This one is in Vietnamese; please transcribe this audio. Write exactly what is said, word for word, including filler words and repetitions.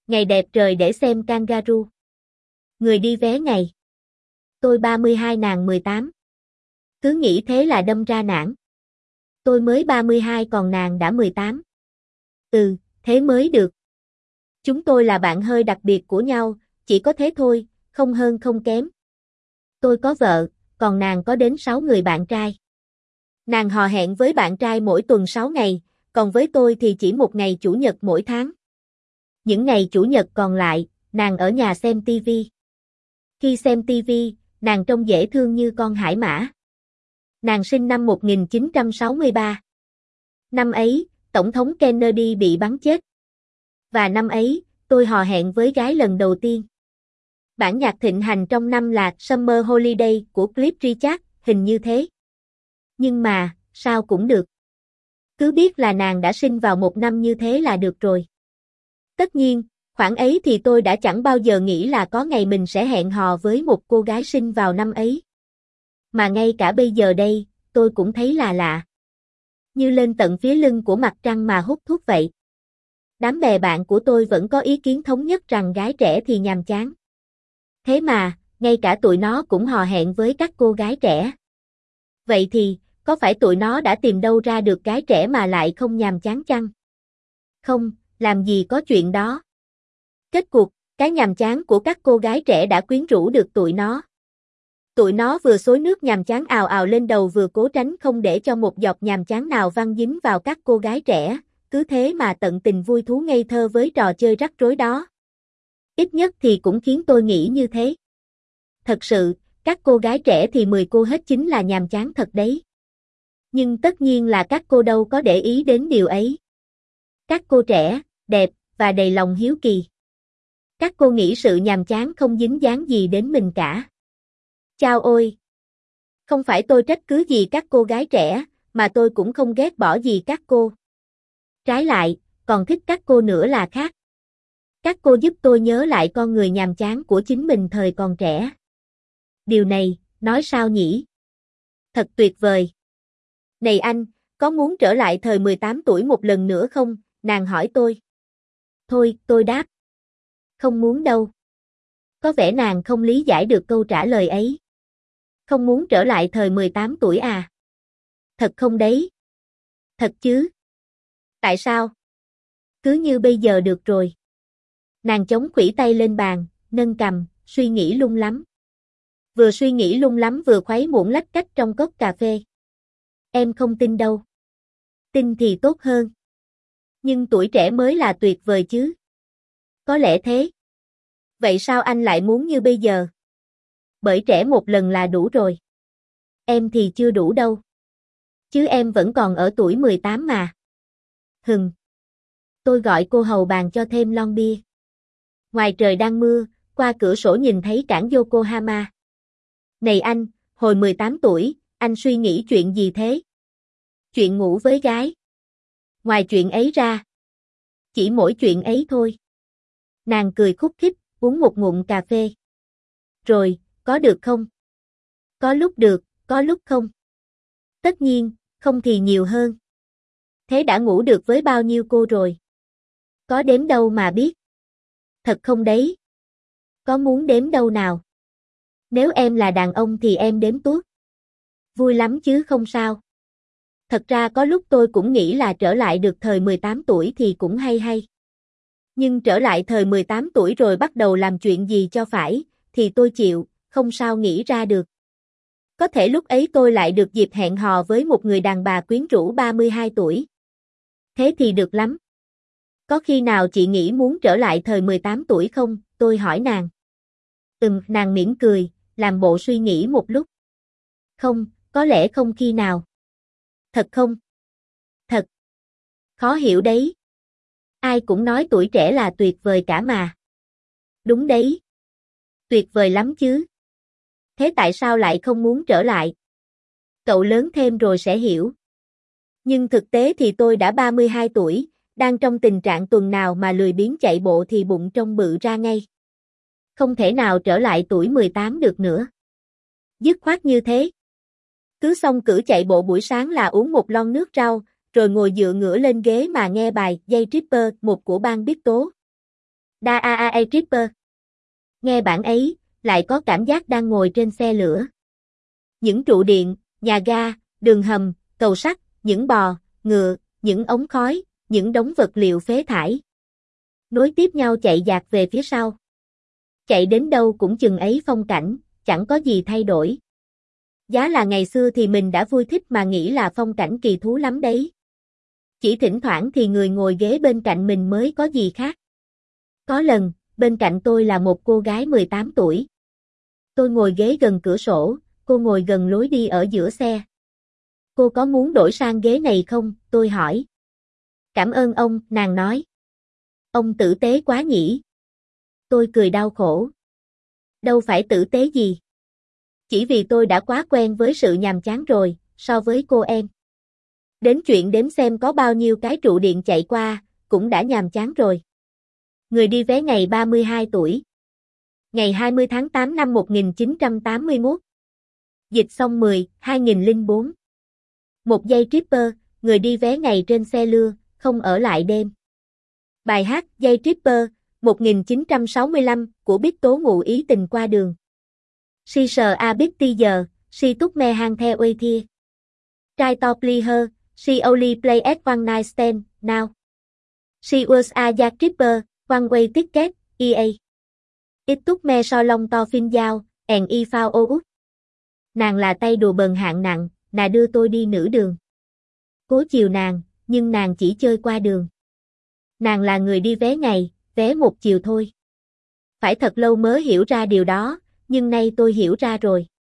Ngày đẹp trời để xem kangaroo. Người đi vé ngày. Tôi ba mươi hai nàng mười tám. Cứ nghĩ thế là đâm ra nản. Tôi mới ba mươi hai còn nàng đã mười tám. Ừ, thế mới được. Chúng tôi là bạn hơi đặc biệt của nhau, chỉ có thế thôi, không hơn không kém. Tôi có vợ, còn nàng có đến sáu người bạn trai. Nàng hò hẹn với bạn trai mỗi tuần sáu ngày, còn với tôi thì chỉ một ngày chủ nhật mỗi tháng. Những ngày chủ nhật còn lại, nàng ở nhà xem tivi. Khi xem tivi, nàng trông dễ thương như con hải mã. Nàng sinh năm một nghìn chín trăm sáu mươi ba. Năm ấy, Tổng thống Kennedy bị bắn chết. Và năm ấy, tôi hò hẹn với gái lần đầu tiên. Bản nhạc thịnh hành trong năm là Summer Holiday của Cliff Richard, hình như thế. Nhưng mà, sao cũng được. Cứ biết là nàng đã sinh vào một năm như thế là được rồi. Tất nhiên, khoảng ấy thì tôi đã chẳng bao giờ nghĩ là có ngày mình sẽ hẹn hò với một cô gái sinh vào năm ấy. Mà ngay cả bây giờ đây, tôi cũng thấy là lạ. Như lên tận phía lưng của mặt trăng mà hút thuốc vậy. Đám bè bạn của tôi vẫn có ý kiến thống nhất rằng gái trẻ thì nhàm chán. Thế mà, ngay cả tụi nó cũng hò hẹn với các cô gái trẻ. Vậy thì, có phải tụi nó đã tìm đâu ra được gái trẻ mà lại không nhàm chán chăng? Không, làm gì có chuyện đó. Kết cuộc, cái nhàm chán của các cô gái trẻ đã quyến rũ được tụi nó. Tụi nó vừa xối nước nhàm chán ào ào lên đầu vừa cố tránh không để cho một giọt nhàm chán nào văng dính vào các cô gái trẻ, cứ thế mà tận tình vui thú ngây thơ với trò chơi rắc rối đó. Ít nhất thì cũng khiến tôi nghĩ như thế. Thật sự, các cô gái trẻ thì mười cô hết chính là nhàm chán thật đấy. Nhưng tất nhiên là các cô đâu có để ý đến điều ấy. Các cô trẻ, đẹp, và đầy lòng hiếu kỳ. Các cô nghĩ sự nhàm chán không dính dáng gì đến mình cả. Chao ôi! Không phải tôi trách cứ gì các cô gái trẻ, mà tôi cũng không ghét bỏ gì các cô. Trái lại, còn thích các cô nữa là khác. Các cô giúp tôi nhớ lại con người nhàm chán của chính mình thời còn trẻ. Điều này, nói sao nhỉ? Thật tuyệt vời. Này anh, có muốn trở lại thời mười tám tuổi một lần nữa không? Nàng hỏi tôi. Thôi, tôi đáp. Không muốn đâu. Có vẻ nàng không lý giải được câu trả lời ấy. Không muốn trở lại thời mười tám tuổi à? Thật không đấy? Thật chứ? Tại sao? Cứ như bây giờ được rồi. Nàng chống khuỷu tay lên bàn, nâng cằm, suy nghĩ lung lắm. Vừa suy nghĩ lung lắm vừa khuấy muỗng lách cách trong cốc cà phê. Em không tin đâu. Tin thì tốt hơn. Nhưng tuổi trẻ mới là tuyệt vời chứ. Có lẽ thế. Vậy sao anh lại muốn như bây giờ? Bởi trẻ một lần là đủ rồi. Em thì chưa đủ đâu. Chứ em vẫn còn ở tuổi mười tám mà. Hừm. Tôi gọi cô hầu bàn cho thêm lon bia. Ngoài trời đang mưa, qua cửa sổ nhìn thấy cảng Yokohama. Này anh, hồi mười tám tuổi, anh suy nghĩ chuyện gì thế? Chuyện ngủ với gái. Ngoài chuyện ấy ra. Chỉ mỗi chuyện ấy thôi. Nàng cười khúc khích, uống một ngụm cà phê. Rồi, có được không? Có lúc được, có lúc không. Tất nhiên, không thì nhiều hơn. Thế đã ngủ được với bao nhiêu cô rồi? Có đếm đâu mà biết. Thật không đấy? Có muốn đếm đâu nào? Nếu em là đàn ông thì em đếm tuốt. Vui lắm chứ không sao. Thật ra có lúc tôi cũng nghĩ là trở lại được thời mười tám tuổi thì cũng hay hay. Nhưng trở lại thời mười tám tuổi rồi bắt đầu làm chuyện gì cho phải, thì tôi chịu, không sao nghĩ ra được. Có thể lúc ấy tôi lại được dịp hẹn hò với một người đàn bà quyến rũ ba mươi hai tuổi. Thế thì được lắm. Có khi nào chị nghĩ muốn trở lại thời mười tám tuổi không? Tôi hỏi nàng. Ừm, nàng mỉm cười, làm bộ suy nghĩ một lúc. Không, có lẽ không khi nào. Thật không? Thật. Khó hiểu đấy. Ai cũng nói tuổi trẻ là tuyệt vời cả mà. Đúng đấy. Tuyệt vời lắm chứ. Thế tại sao lại không muốn trở lại? Cậu lớn thêm rồi sẽ hiểu. Nhưng thực tế thì tôi đã ba mươi hai tuổi, đang trong tình trạng tuần nào mà lười biếng chạy bộ thì bụng trông bự ra ngay. Không thể nào trở lại tuổi mười tám được nữa. Dứt khoát như thế. Cứ xong cử chạy bộ buổi sáng là uống một lon nước rau, rồi ngồi dựa ngửa lên ghế mà nghe bài Dây Tripper một của Ban Biết Tố. Da a a a Tripper. Nghe bản ấy, lại có cảm giác đang ngồi trên xe lửa. Những trụ điện, nhà ga, đường hầm, cầu sắt, những bò, ngựa, những ống khói, những đống vật liệu phế thải. Nối tiếp nhau chạy dạt về phía sau. Chạy đến đâu cũng chừng ấy phong cảnh, chẳng có gì thay đổi. Giá là ngày xưa thì mình đã vui thích mà nghĩ là phong cảnh kỳ thú lắm đấy. Chỉ thỉnh thoảng thì người ngồi ghế bên cạnh mình mới có gì khác. Có lần, bên cạnh tôi là một cô gái mười tám tuổi. Tôi ngồi ghế gần cửa sổ, cô ngồi gần lối đi ở giữa xe. Cô có muốn đổi sang ghế này không? Tôi hỏi. Cảm ơn ông, nàng nói. Ông tử tế quá nhỉ. Tôi cười đau khổ. Đâu phải tử tế gì. Chỉ vì tôi đã quá quen với sự nhàm chán rồi, so với cô em. Đến chuyện đếm xem có bao nhiêu cái trụ điện chạy qua, cũng đã nhàm chán rồi. Người đi vé ngày ba mươi hai tuổi. Ngày hai mươi tháng tám năm một nghìn chín trăm tám mươi mốt. Dịch xong mười, hai nghìn lẻ bốn. Một giây Tripper, người đi vé ngày trên xe lưa, không ở lại đêm. Bài hát Giây Tripper, một nghìn chín trăm sáu mươi lăm, của Bích Tố ngụ ý tình qua đường. Si sờ a biết ti giờ, si túc me hang theo ơi thia. Try to play her, she only play at one night stand, now. She was a Jack Tripper, one way ticket, e a. It took me so long to find out, and I found out. Nàng là tay đùa bần hạng nặng, nà đưa tôi đi nửa đường. Cố chiều nàng, nhưng nàng chỉ chơi qua đường. Nàng là người đi vé ngày, vé một chiều thôi. Phải thật lâu mới hiểu ra điều đó, nhưng nay tôi hiểu ra rồi.